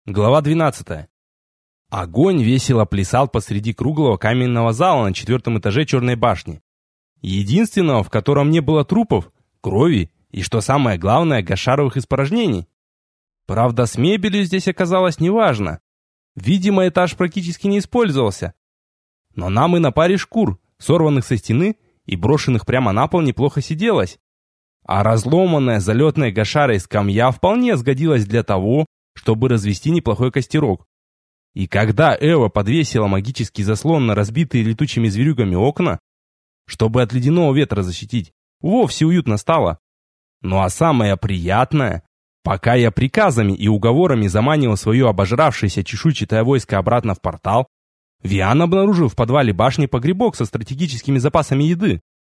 Глава 12. Огонь весело плясал посреди круглого каменного зала на 4-м этаже Черной башни. Единственного, в котором не было трупов, крови и, что самое главное, гашаровых испражнений. Правда, с мебелью здесь оказалось неважно. Видимо, этаж практически не использовался. Но нам и на паре шкур, сорванных со стены и брошенных прямо на пол, неплохо сиделось. А разломанная залетной гашарой скамья вполне сгодилась для того, чтобы развести неплохой костерок. И когда Эва подвесила магический заслон на разбитые летучими зверюгами окна, чтобы от ледяного ветра защитить, вовсе уютно стало. Ну а самое приятное, пока я приказами и уговорами заманивал свое обожравшееся чешуйчатое войско обратно в портал, Виан обнаружил в подвале башни погребок со стратегическими запасами еды.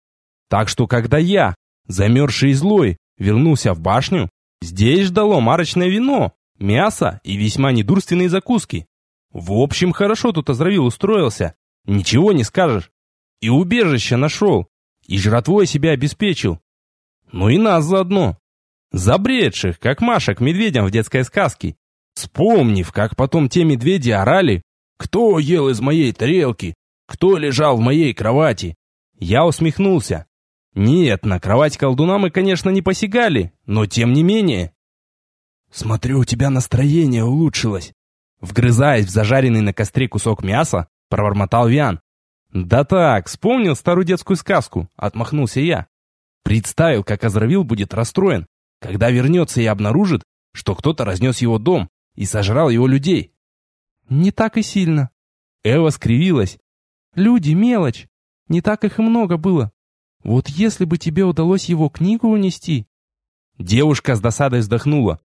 Так что когда я, замерзший и злой, вернулся в башню, здесь ждало марочное вино, мясо и весьма недурственные закуски. В общем, хорошо тут Азравил устроился, ничего не скажешь. И убежище нашел, и жратвой себя обеспечил. Ну и нас заодно. Забредших, как Маша к медведям в детской сказке. Вспомнив, как потом те медведи орали: «Кто ел из моей тарелки? Кто лежал в моей кровати?» Я усмехнулся. Нет, на кровать колдуна мы, конечно, не посягали, но тем не менее. «Смотрю, у тебя настроение улучшилось», — вгрызаясь в зажаренный на костре кусок мяса, пробормотал Виан. «Да так, вспомнил старую детскую сказку», — отмахнулся я. Представил, как Азравил будет расстроен, когда вернется и обнаружит, что кто-то разнес его дом и сожрал его людей. «Не так и сильно». Эва скривилась. «Люди — мелочь, не так их и много было. Вот если бы тебе удалось его книгу унести...» Девушка с досадой вздохнула.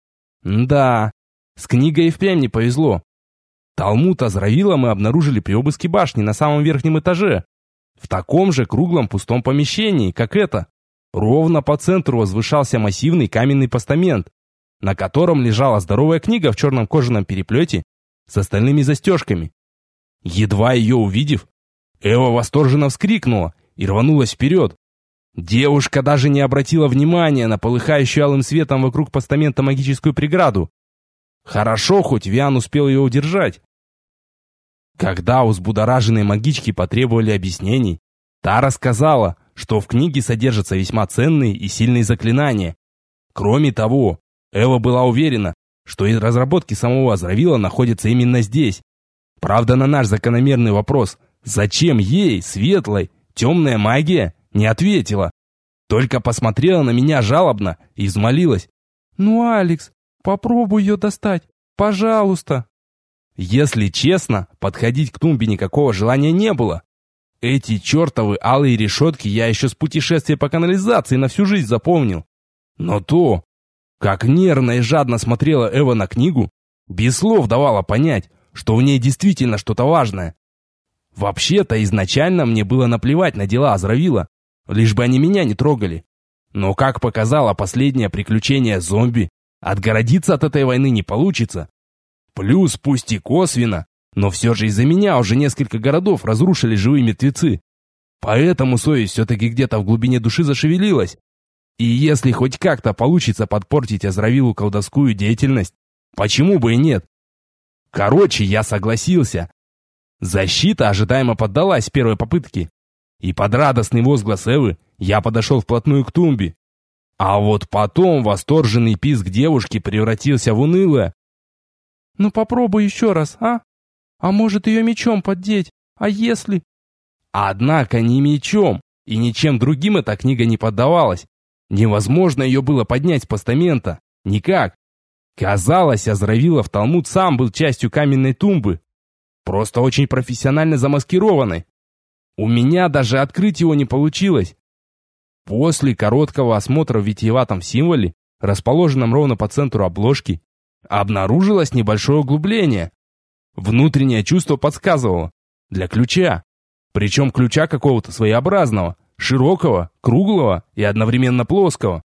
«Да, с книгой и впрямь не повезло. Талмуд Азравила мы обнаружили при обыске башни на самом верхнем этаже, в таком же круглом пустом помещении, как это. Ровно по центру возвышался массивный каменный постамент, на котором лежала здоровая книга в черном кожаном переплете с остальными застежками. Едва ее увидев, Эва восторженно вскрикнула и рванулась вперед. Девушка даже не обратила внимания на полыхающую алым светом вокруг постамента магическую преграду. Хорошо, хоть Виан успел ее удержать. Когда у взбудораженной магички потребовали объяснений, та рассказала, что в книге содержатся весьма ценные и сильные заклинания. Кроме того, Эва была уверена, что из разработки самого Азравила находится именно здесь. Правда, на наш закономерный вопрос, зачем ей, светлой, темная магия, не ответила. Только посмотрела на меня жалобно и взмолилась: «Ну, Алекс, попробуй ее достать, пожалуйста». Если честно, подходить к тумбе никакого желания не было. Эти чертовы алые решетки я еще с путешествия по канализации на всю жизнь запомнил. Но то, как нервно и жадно смотрела Эва на книгу, без слов давало понять, что в ней действительно что-то важное. Вообще-то изначально мне было наплевать на дела Азравила, лишь бы они меня не трогали. Но, как показало последнее приключение зомби, отгородиться от этой войны не получится. Плюс, пусть и косвенно, но все же из-за меня уже несколько городов разрушили живые мертвецы. Поэтому совесть все-таки где-то в глубине души зашевелилась. И если хоть как-то получится подпортить Азравилу колдовскую деятельность, почему бы и нет? Короче, я согласился. Защита ожидаемо поддалась с первой попытки. И под радостный возглас Эвы я подошел вплотную к тумбе. А вот потом восторженный писк девушки превратился в унылое: «Ну попробуй еще раз, а? А может ее мечом поддеть? А если...» Однако ни мечом и ничем другим эта книга не поддавалась. Невозможно ее было поднять с постамента. Никак. Казалось, Азравилов Талмуд сам был частью каменной тумбы. Просто очень профессионально замаскированной. У меня даже открыть его не получилось. После короткого осмотра в витиеватом символе, расположенном ровно по центру обложки, обнаружилось небольшое углубление. Внутреннее чувство подсказывало: для ключа. Причем ключа какого-то своеобразного, широкого, круглого и одновременно плоского.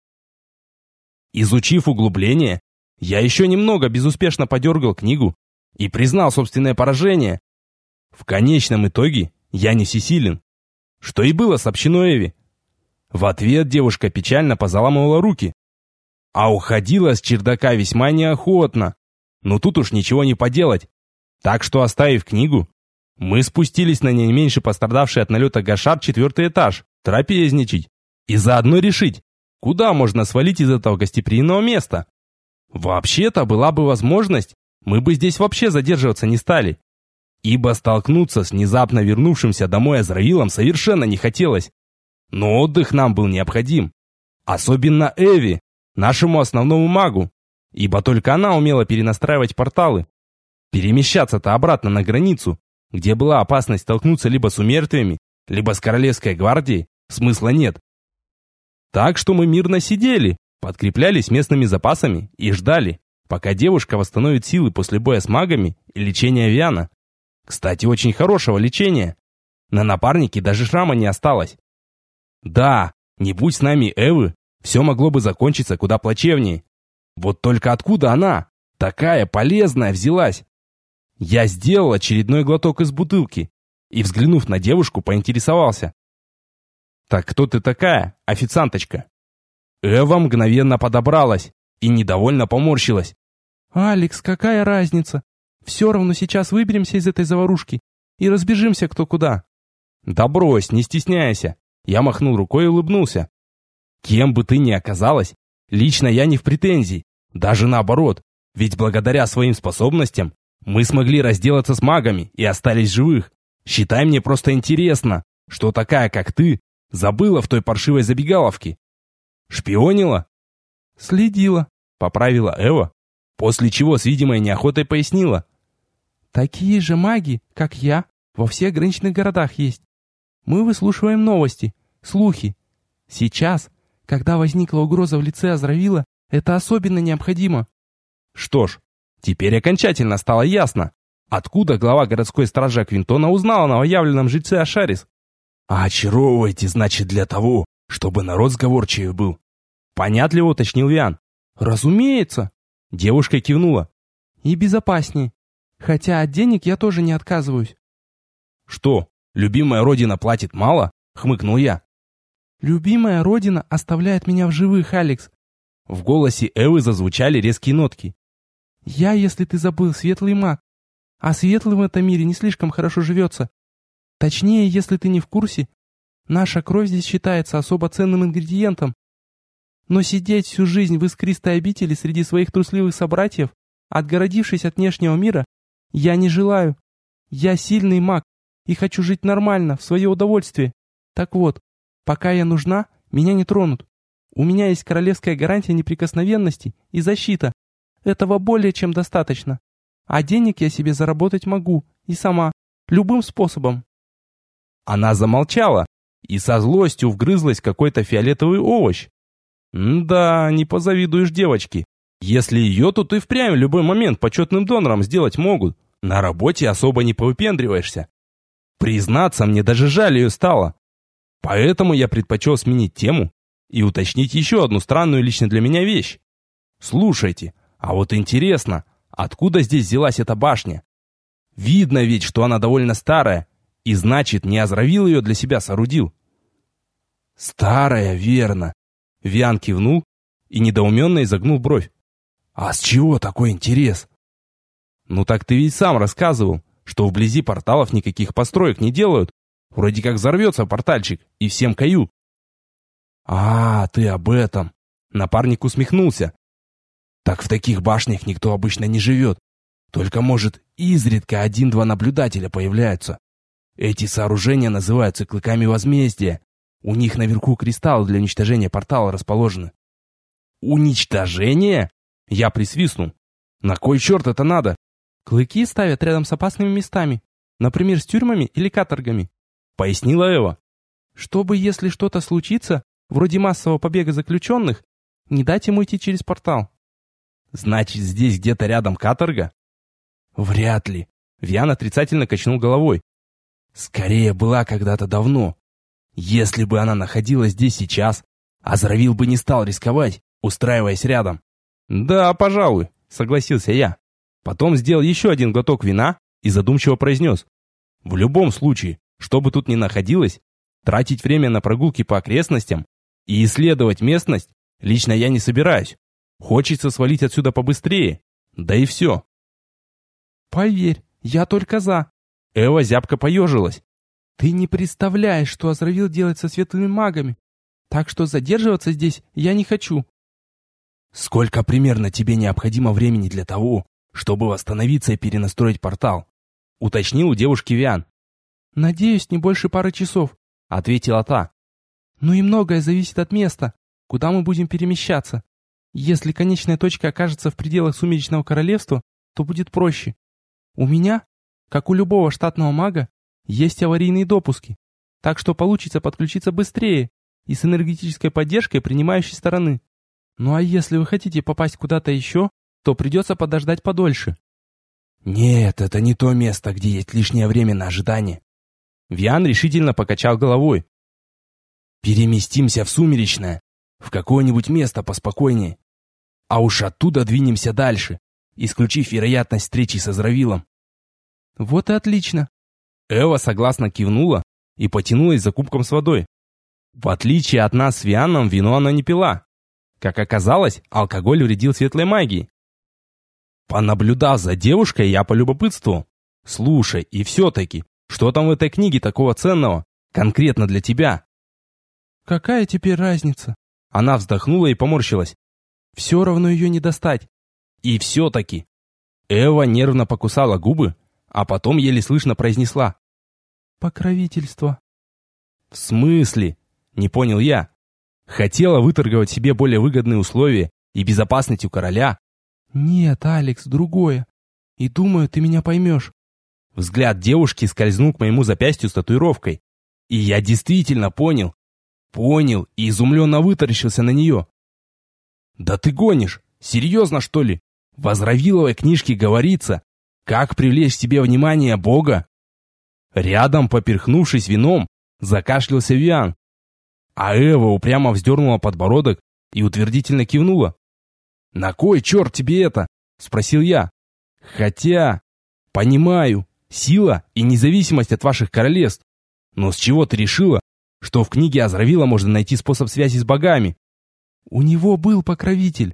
Изучив углубление, я еще немного безуспешно подергал книгу и признал собственное поражение. В конечном итоге я не всесилен, что и было сообщено Эве. В ответ девушка печально позаламывала руки, а уходила с чердака весьма неохотно. Но тут уж ничего не поделать. Так что, оставив книгу, мы спустились на не меньше пострадавший от налета гашар 4-й этаж, трапезничать и заодно решить, куда можно свалить из этого гостеприимного места. Вообще-то была бы возможность, мы бы здесь вообще задерживаться не стали. Ибо столкнуться с внезапно вернувшимся домой Азраилом совершенно не хотелось. Но отдых нам был необходим. Особенно Эви, нашему основному магу. Ибо только она умела перенастраивать порталы. Перемещаться-то обратно на границу, где была опасность столкнуться либо с умертвиями, либо с Королевской гвардией, смысла нет. Так что мы мирно сидели, подкреплялись местными запасами и ждали, пока девушка восстановит силы после боя с магами и лечения Виана. Кстати, очень хорошего лечения. На напарнике даже шрама не осталось. Да, не будь с нами Эвы, все могло бы закончиться куда плачевнее. Вот только откуда она, такая полезная, взялась? Я сделал очередной глоток из бутылки и, взглянув на девушку, поинтересовался. «Так кто ты такая, официанточка?» Эва мгновенно подобралась и недовольно поморщилась. «Алекс, какая разница? Все равно сейчас выберемся из этой заварушки и разбежимся кто куда». «Да брось, не стесняйся». Я махнул рукой и улыбнулся. «Кем бы ты ни оказалась, лично я не в претензии. Даже наоборот, ведь благодаря своим способностям мы смогли разделаться с магами и остались живых. Считай, мне просто интересно, что такая, как ты, забыла в той паршивой забегаловке. Шпионила?» «Следила», — поправила Эва, после чего с видимой неохотой пояснила. «Такие же маги, как я, во всех граничных городах есть. Мы выслушиваем новости, слухи. Сейчас, когда возникла угроза в лице Азравила, это особенно необходимо». Что ж, теперь окончательно стало ясно, откуда глава городской стражи Аквинтона узнал о новоявленном жильце Ашарис. «А очаровываете, значит, для того, чтобы народ сговорчивый был», — понятливо уточнил Виан. «Разумеется», — девушка кивнула. «И безопаснее. Хотя от денег я тоже не отказываюсь». «Что, любимая родина платит мало?» — хмыкнул я. «Любимая родина оставляет меня в живых, Алекс». В голосе Эвы зазвучали резкие нотки. «Я, если ты забыл, светлый маг. А светлым в этом мире не слишком хорошо живется. Точнее, если ты не в курсе, наша кровь здесь считается особо ценным ингредиентом. Но сидеть всю жизнь в искристой обители среди своих трусливых собратьев, отгородившись от внешнего мира, я не желаю. Я сильный маг и хочу жить нормально, в свое удовольствие. Так вот, пока я нужна, меня не тронут. У меня есть королевская гарантия неприкосновенности и защита. Этого более чем достаточно. А денег я себе заработать могу, и сама, любым способом». Она замолчала и со злостью вгрызлась в какой-то фиолетовый овощ. Да, не позавидуешь девочке. Если ее тут и впрямь в любой момент почетным донором сделать могут. На работе особо не повыпендриваешься. Признаться, мне даже жаль ее стало. Поэтому я предпочел сменить тему и уточнить еще одну странную лично для меня вещь. Слушайте, а вот интересно, откуда здесь взялась эта башня? Видно ведь, что она довольно старая, и значит, не Азравил ее для себя соорудил. «Старая, верно», — Виан кивнул и недоуменно изогнул бровь. «А с чего такой интерес?» «Ну так ты ведь сам рассказывал, что вблизи порталов никаких построек не делают. Вроде как взорвется портальчик, и всем кают». «А, ты об этом», — напарник усмехнулся. «Так в таких башнях никто обычно не живет. Только, может, изредка один-два наблюдателя появляются. Эти сооружения называются клыками возмездия. У них наверху кристаллы для уничтожения портала расположены». «Уничтожение?» Я присвистнул. «На кой черт это надо?» «Клыки ставят рядом с опасными местами, например, с тюрьмами или каторгами», — пояснила Эва. «Чтобы, если что-то случится, вроде массового побега заключенных, не дать ему идти через портал». «Значит, здесь где-то рядом каторга?» «Вряд ли», — Виан отрицательно качнул головой. «Скорее была когда-то давно. Если бы она находилась здесь сейчас, Азравил бы не стал рисковать, устраиваясь рядом». «Да, пожалуй», — согласился я. Потом сделал еще один глоток вина и задумчиво произнес. «В любом случае, что бы тут ни находилось, тратить время на прогулки по окрестностям и исследовать местность лично я не собираюсь. Хочется свалить отсюда побыстрее. Да и все. Поверь, я только за. Эва зябко поежилась. Ты не представляешь, что Азравил делает со светлыми магами. Так что задерживаться здесь я не хочу. Сколько примерно тебе необходимо времени для того, чтобы восстановиться и перенастроить портал? Уточнил у девушки Виан. Надеюсь, не больше пары часов, Ответила та. но и многое зависит от места, куда мы будем перемещаться. Если конечная точка окажется в пределах Сумеречного Королевства, то будет проще. У меня, как у любого штатного мага, есть аварийные допуски, так что получится подключиться быстрее и с энергетической поддержкой принимающей стороны. Ну а если вы хотите попасть куда-то еще, то придется подождать подольше. Нет, это не то место, где есть лишнее время на ожидание. Виан решительно покачал головой. Переместимся в Сумеречное, в какое-нибудь место поспокойнее. А уж оттуда двинемся дальше, исключив вероятность встречи с Азравилом. Вот и отлично. Эва согласно кивнула и потянулась за кубком с водой. В отличие от нас с Вианом, вино она не пила. Как оказалось, алкоголь вредил светлой магии. Понаблюдав за девушкой, я полюбопытствовал. Слушай, и все-таки, что там в этой книге такого ценного, конкретно для тебя? Какая теперь разница? Она вздохнула и поморщилась. Все равно ее не достать. И все-таки. Эва нервно покусала губы, а потом еле слышно произнесла. Покровительство. В смысле? Не понял я. Хотела выторговать себе более выгодные условия и безопасность у короля. Нет, Алекс, другое. И думаю, ты меня поймешь. Взгляд девушки скользнул к моему запястью с татуировкой. И я действительно понял. Понял и изумленно вытаращился на нее. Да ты гонишь? Серьезно, что ли? В Азравиловой книжке говорится, как привлечь к себе внимание Бога. Рядом, поперхнувшись вином, закашлялся Виан. А Эва упрямо вздернула подбородок и утвердительно кивнула. «На кой черт тебе это?» – спросил я. «Хотя, понимаю, сила и независимость от ваших королевств. Но с чего ты решила, что в книге Азравила можно найти способ связи с богами?» У него был покровитель.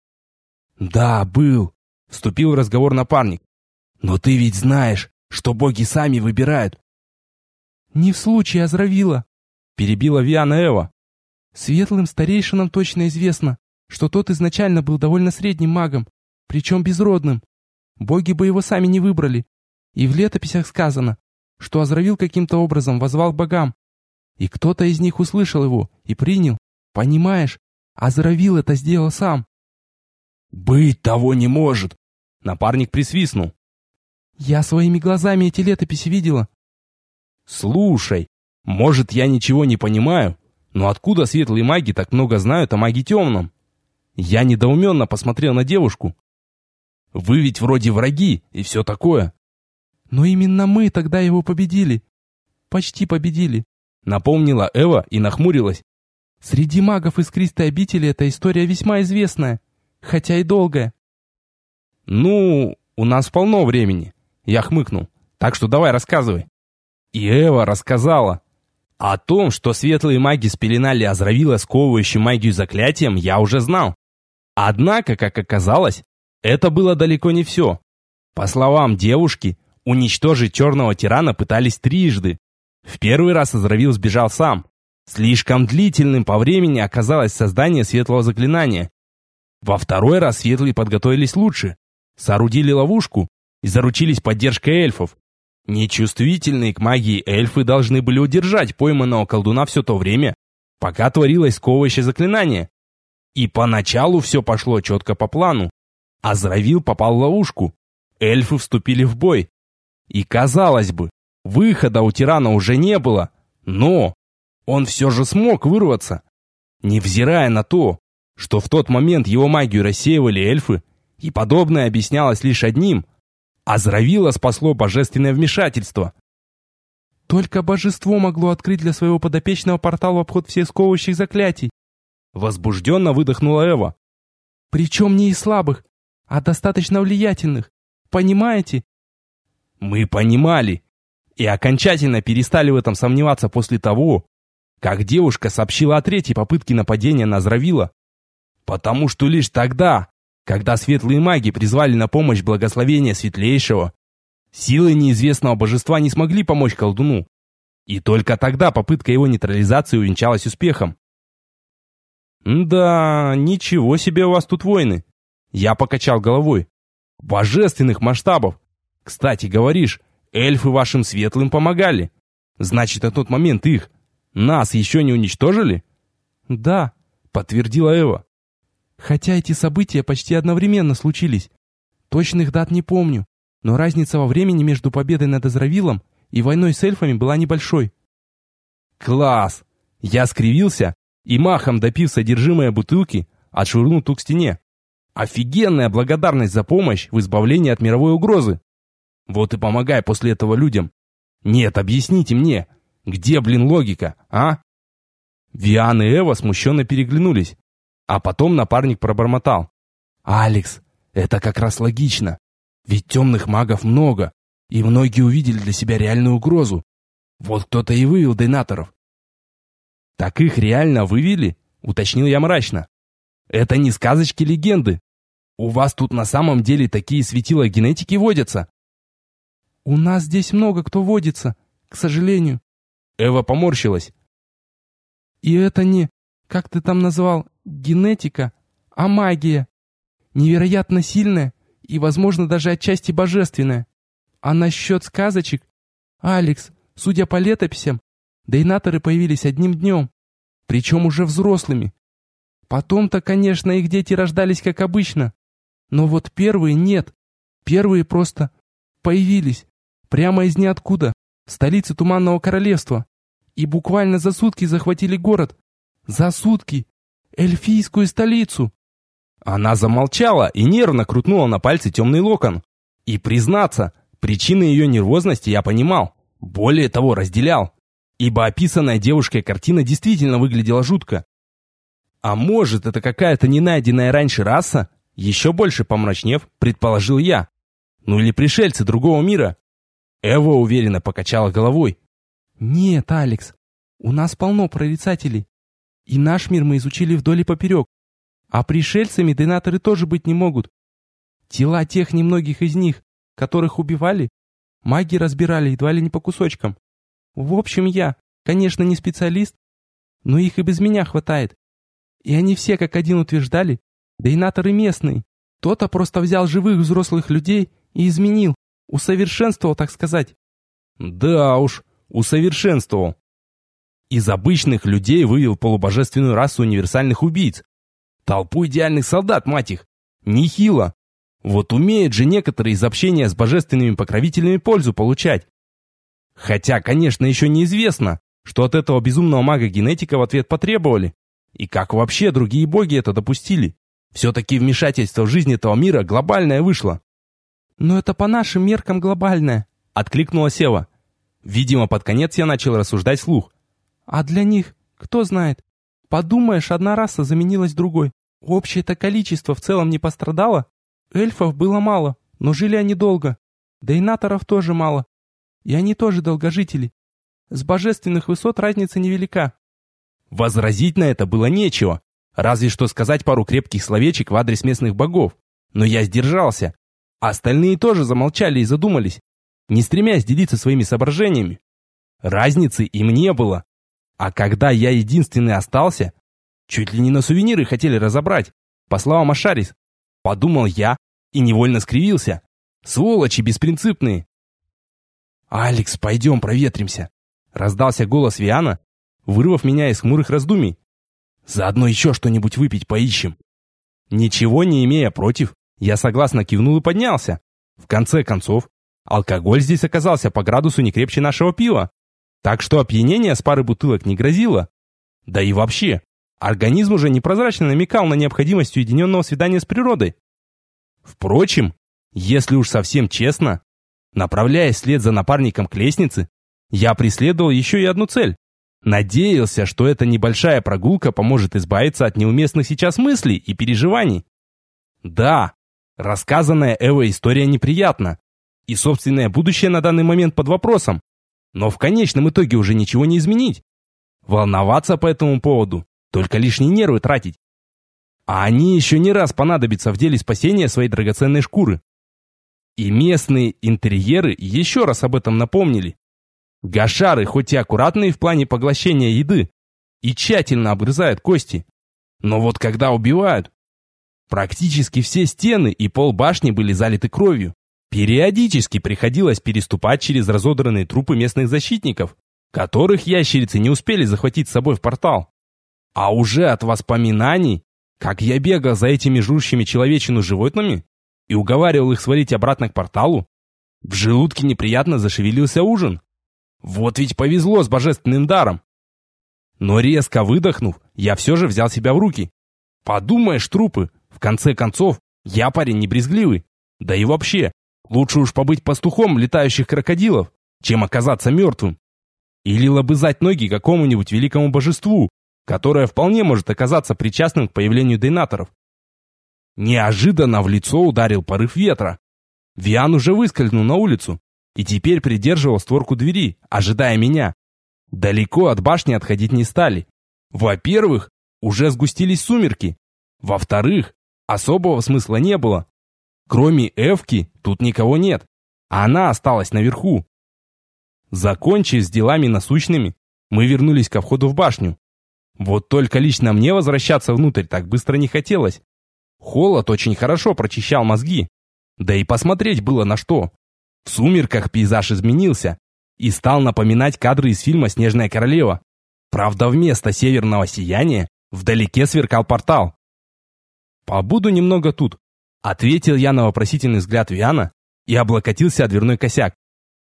«Да, был», – вступил в разговор напарник. «Но ты ведь знаешь, что боги сами выбирают». Не в случае Азравила, перебила Виана Эва. Светлым старейшинам точно известно, что тот изначально был довольно средним магом, причем безродным. Боги бы его сами не выбрали. И в летописях сказано, что Азравил каким-то образом воззвал к богам. И кто-то из них услышал его и принял. Понимаешь, Азравил это сделал сам. «Быть того не может!» Напарник присвистнул. Я своими глазами эти летописи видела. «Слушай, может, я ничего не понимаю, но откуда светлые маги так много знают о маге темном?» Я недоуменно посмотрел на девушку. «Вы ведь вроде враги и все такое». Но именно мы тогда его победили. Почти победили. Напомнила Эва и нахмурилась. Среди магов искристой обители эта история весьма известная, хотя и долгая. «Ну, у нас полно времени», — я хмыкнул. «Так что давай рассказывай». И Эва рассказала. О том, что светлые маги спеленали Азравила сковывающим магию заклятием, я уже знал. Однако, как оказалось, это было далеко не все. По словам девушки, уничтожить черного тирана пытались трижды. В первый раз Азравил сбежал сам. Слишком длительным по времени оказалось создание светлого заклинания. Во второй раз светлые подготовились лучше. Соорудили ловушку и заручились поддержкой эльфов. Нечувствительные к магии эльфы должны были удержать пойманного колдуна все то время, пока творилось сковывающее заклинание. И поначалу все пошло четко по плану. Азравил попал в ловушку. Эльфы вступили в бой. И, казалось бы, выхода у тирана уже не было, но он все же смог вырваться. Невзирая на то, что в тот момент его магию рассеивали эльфы, и подобное объяснялось лишь одним – Азравила спасло божественное вмешательство. Только божество могло открыть для своего подопечного портал в обход всех сковывающих заклятий. Возбужденно выдохнула Эва. Причем не из слабых, а достаточно влиятельных. Понимаете? Мы понимали. И окончательно перестали в этом сомневаться после того, как девушка сообщила о третьей попытке нападения на Азравила. Потому что лишь тогда, когда светлые маги призвали на помощь благословения Светлейшего, Силы неизвестного божества не смогли помочь колдуну. И только тогда попытка его нейтрализации увенчалась успехом. «Да, ничего себе у вас тут войны!» Я покачал головой. «Божественных масштабов! Кстати, говоришь, эльфы вашим светлым помогали. Значит, на тот момент нас еще не уничтожили?» «Да», — подтвердила Эва. «Хотя эти события почти одновременно случились. Точных дат не помню, но разница во времени между победой над Азравилом и войной с эльфами была небольшой». «Класс!» Я скривился и, махом допив содержимое бутылки, отшвырнул ту к стене. Офигенная благодарность за помощь в избавлении от мировой угрозы. Вот и помогай после этого людям. Нет, объясните мне, где, логика, а? Виан и Эва смущенно переглянулись, а потом напарник пробормотал. «Алекс, это как раз логично, ведь темных магов много, и многие увидели для себя реальную угрозу. Вот кто-то и вывел дейнаторов». «Так их реально вывели?» — уточнил я мрачно. «Это не сказочки-легенды. У вас тут на самом деле такие светила генетики водятся?» «У нас здесь много кто водится, к сожалению». Эва поморщилась. «И это не, как ты там назвал, генетика, а магия. Невероятно сильная и, возможно, даже отчасти божественная. А насчет сказочек, Алекс, судя по летописям, дейнаторы появились одним днем, причем уже взрослыми. Потом-то, конечно, их дети рождались как обычно, но вот первые нет. Первые просто появились прямо из ниоткуда, в столице Туманного Королевства, и буквально за сутки захватили город. За сутки! Эльфийскую столицу!» Она замолчала и нервно крутнула на пальце темный локон. И, признаться, причины ее нервозности я понимал. Более того, разделял. Ибо описанная девушкой картина действительно выглядела жутко. А может, это какая-то ненайденная раньше раса? Еще больше помрачнев, предположил я. Ну или пришельцы другого мира? Эва уверенно покачала головой. «Нет, Алекс, у нас полно прорицателей. И наш мир мы изучили вдоль и поперек. А пришельцами дейнаторы тоже быть не могут. Тела тех немногих из них, которых убивали, маги разбирали едва ли не по кусочкам. В общем, я, конечно, не специалист, но их и без меня хватает. И они все как один утверждали, дейнаторы местные. Кто-то просто взял живых взрослых людей и изменил, усовершенствовал, так сказать». «Да уж, усовершенствовал. Из обычных людей вывел полубожественную расу универсальных убийц. Толпу идеальных солдат, мать их. Нехило. Вот умеют же некоторые из общения с божественными покровителями пользу получать. Хотя, конечно, еще неизвестно, что от этого безумного мага-генетика в ответ потребовали. И как вообще другие боги это допустили. Все-таки вмешательство в жизнь этого мира глобальное вышло». «Но это по нашим меркам глобальное», — откликнулась Эва. Видимо, под конец я начал рассуждать вслух. «А для них, кто знает. Подумаешь, одна раса заменилась другой. Общее-то количество в целом не пострадало. Эльфов было мало, но жили они долго. Дейнаторов тоже мало. И они тоже долгожители. С божественных высот разница невелика». Возразить на это было нечего. Разве что сказать пару крепких словечек в адрес местных богов. Но я сдержался. Остальные тоже замолчали и задумались, не стремясь делиться своими соображениями. Разницы им не было. А когда я единственный остался, чуть ли не на сувениры хотели разобрать, по словам Ашарис, подумал я и невольно скривился. Сволочи беспринципные. «Алекс, пойдем проветримся», — раздался голос Виана, вырвав меня из хмурых раздумий. «Заодно еще что-нибудь выпить поищем». Ничего не имея против, я согласно кивнул и поднялся. В конце концов, алкоголь здесь оказался по градусу не крепче нашего пива, так что опьянение с пары бутылок не грозило. Да и вообще, организм уже непрозрачно намекал на необходимость уединенного свидания с природой. Впрочем, если уж совсем честно, направляясь вслед за напарником к лестнице, я преследовал еще и одну цель. Надеялся, что эта небольшая прогулка поможет избавиться от неуместных сейчас мыслей и переживаний. Да, рассказанная Эвой история неприятна, и собственное будущее на данный момент под вопросом, но в конечном итоге уже ничего не изменить. Волноваться по этому поводу, только лишние нервы тратить. А они еще не раз понадобятся в деле спасения своей драгоценной шкуры. И местные интерьеры еще раз об этом напомнили. Гашары хоть и аккуратные в плане поглощения еды, и тщательно обгрызают кости, но вот когда убивают, практически все стены и пол башни были залиты кровью. Периодически приходилось переступать через разодранные трупы местных защитников, которых ящерицы не успели захватить с собой в портал. А уже от воспоминаний, как я бегал за этими жрущими человечину животными и уговаривал их свалить обратно к порталу, в желудке неприятно зашевелился ужин. Вот ведь повезло с божественным даром. Но резко выдохнув, я все же взял себя в руки. Подумаешь, трупы, в конце концов, я парень не брезгливый. Да и вообще, лучше уж побыть пастухом летающих крокодилов, чем оказаться мертвым. Или лобызать ноги какому-нибудь великому божеству, которое вполне может оказаться причастным к появлению дейнаторов. Неожиданно в лицо ударил порыв ветра. Виан уже выскользнул на улицу и теперь придерживал створку двери, ожидая меня. Далеко от башни отходить не стали. Во-первых, уже сгустились сумерки. Во-вторых, особого смысла не было. Кроме Эвки, тут никого нет. А она осталась наверху. Закончив с делами насущными, мы вернулись ко входу в башню. Вот только лично мне возвращаться внутрь так быстро не хотелось. Холод очень хорошо прочищал мозги. Да и посмотреть было на что. В сумерках пейзаж изменился и стал напоминать кадры из фильма «Снежная королева». Правда, вместо северного сияния вдалеке сверкал портал. «Побуду немного тут», — ответил я на вопросительный взгляд Виана и облокотился о дверной косяк.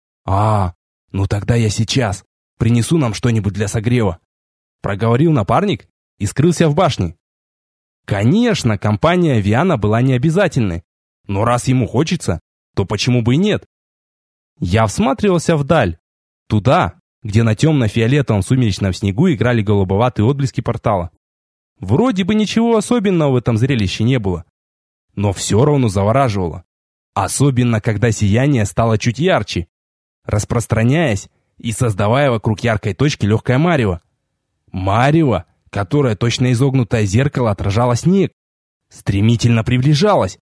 Ну тогда я сейчас принесу нам что-нибудь для согрева», — проговорил напарник и скрылся в башне. Конечно, компания Виана была необязательной, но раз ему хочется, то почему бы и нет? Я всматривался вдаль, туда, где на темно-фиолетовом сумеречном снегу играли голубоватые отблески портала. Вроде бы ничего особенного в этом зрелище не было, но все равно завораживало. Особенно, когда сияние стало чуть ярче, распространяясь и создавая вокруг яркой точки легкое марево. Марево, которое точно изогнутое зеркало отражало снег, стремительно приближалось.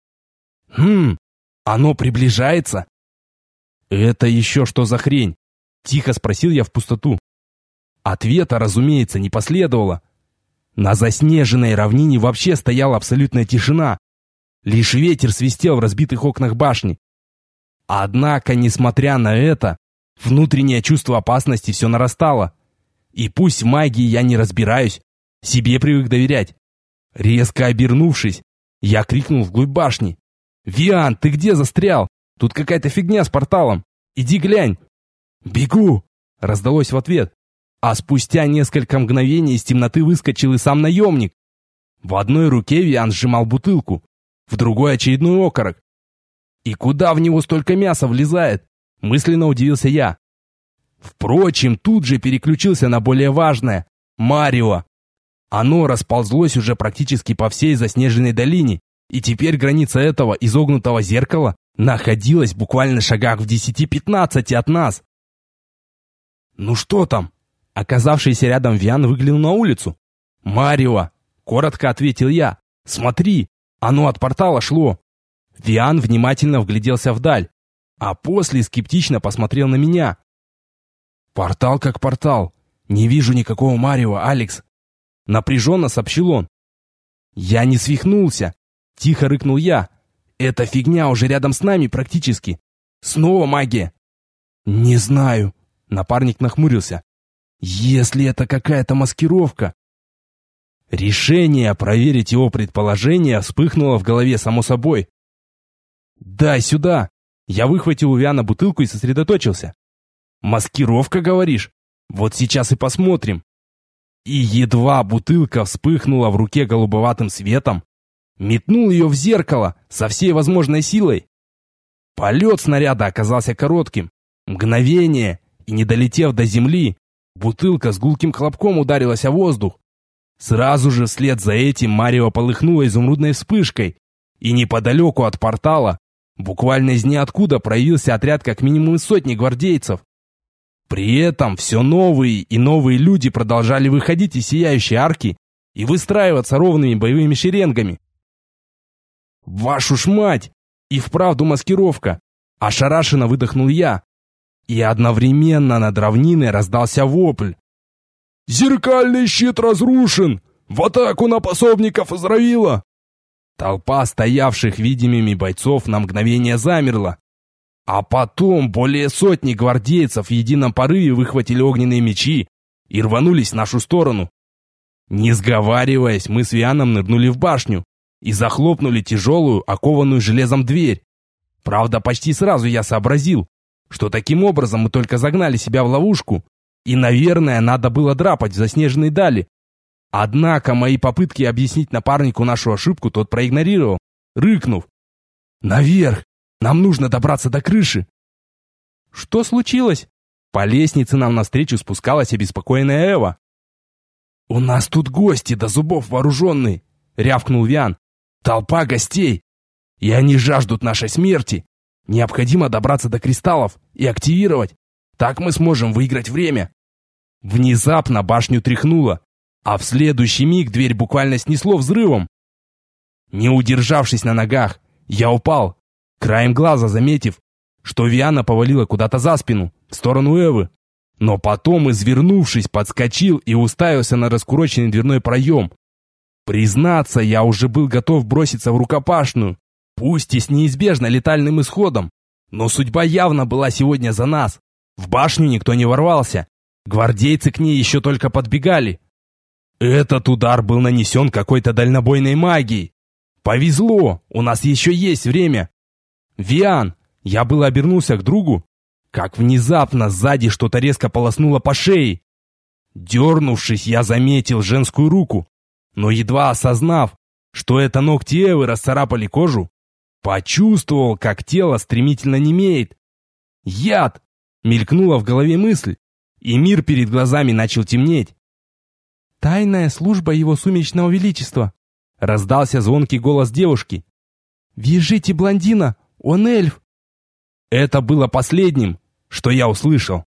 Оно приближается? «Это еще что за хрень?» — тихо спросил я в пустоту. Ответа, разумеется, не последовало. На заснеженной равнине вообще стояла абсолютная тишина. Лишь ветер свистел в разбитых окнах башни. Однако, несмотря на это, внутреннее чувство опасности все нарастало. И пусть в магии я не разбираюсь, себе привык доверять. Резко обернувшись, я крикнул вглубь башни. «Виан, ты где застрял? Тут какая-то фигня с порталом. Иди глянь». «Бегу!» — раздалось в ответ. А спустя несколько мгновений из темноты выскочил и сам наемник. В одной руке Виан сжимал бутылку, в другой очередной окорок. «И куда в него столько мяса влезает?» — мысленно удивился я. Впрочем, тут же переключился на более важное — марево. Оно расползлось уже практически по всей заснеженной долине, и теперь граница этого изогнутого зеркала находилась буквально в шагах в 10-15 от нас. «Ну что там?» Оказавшийся рядом Виан выглянул на улицу. «Марево!» — коротко ответил я. «Смотри, оно от портала шло». Виан внимательно вгляделся вдаль, а после скептично посмотрел на меня. «Портал как портал. Не вижу никакого марева, Алекс», — напряженно сообщил он. «Я не свихнулся», — тихо рыкнул я. «Эта фигня уже рядом с нами практически. Снова магия». «Не знаю», — напарник нахмурился. «Если это какая-то маскировка». Решение проверить его предположение вспыхнуло в голове само собой. «Дай сюда!» Я выхватил у Виана бутылку и сосредоточился. «Маскировка, говоришь? Вот сейчас и посмотрим». И едва бутылка вспыхнула в руке голубоватым светом, метнул ее в зеркало со всей возможной силой. Полет снаряда оказался коротким. Мгновение, и не долетев до земли, бутылка с гулким хлопком ударилась о воздух. Сразу же вслед за этим марево полыхнуло изумрудной вспышкой, и неподалеку от портала буквально из ниоткуда проявился отряд как минимум из сотни гвардейцев. При этом все новые и новые люди продолжали выходить из сияющей арки и выстраиваться ровными боевыми шеренгами. «Вашу ж мать! И вправду маскировка! Ошарашенно выдохнул я. И одновременно над равниной раздался вопль. «Зеркальный щит разрушен! В атаку на пособников Изравила!» Толпа стоявших видимыми бойцов на мгновение замерла. А потом более сотни гвардейцев в едином порыве выхватили огненные мечи и рванулись в нашу сторону. Не сговариваясь, мы с Вианом нырнули в башню и захлопнули тяжелую, окованную железом дверь. Правда, почти сразу я сообразил, что таким образом мы только загнали себя в ловушку, и, наверное, надо было драпать в заснеженной дали. Однако мои попытки объяснить напарнику нашу ошибку тот проигнорировал, рыкнув: «Наверх! Нам нужно добраться до крыши!» «Что случилось?» По лестнице нам навстречу спускалась обеспокоенная Эва. «У нас тут гости до зубов вооруженные!» — рявкнул Виан. «Толпа гостей! И они жаждут нашей смерти! Необходимо добраться до кристаллов и активировать. Так мы сможем выиграть время!» Внезапно башню тряхнуло, а в следующий миг дверь буквально снесло взрывом. Не удержавшись на ногах, я упал, краем глаза заметив, что Виана повалила куда-то за спину, в сторону Эвы. Но потом, извернувшись, подскочил и уставился на раскуроченный дверной проем. Признаться, я уже был готов броситься в рукопашную, пусть и с неизбежно летальным исходом. Но судьба явно была сегодня за нас. В башню никто не ворвался. Гвардейцы к ней еще только подбегали. Этот удар был нанесен какой-то дальнобойной магией. Повезло, у нас еще есть время. «Виан!» Я было обернулся к другу, как внезапно сзади что-то резко полоснуло по шее. Дернувшись, я заметил женскую руку, но едва осознав, что это ногти Эвы расцарапали кожу, почувствовал, как тело стремительно немеет. «Яд!» — мелькнула в голове мысль, и мир перед глазами начал темнеть. «Тайная служба его сумеречного величества!» — раздался звонкий голос девушки. «Вяжите блондина, он эльф!» Это было последним, что я услышал.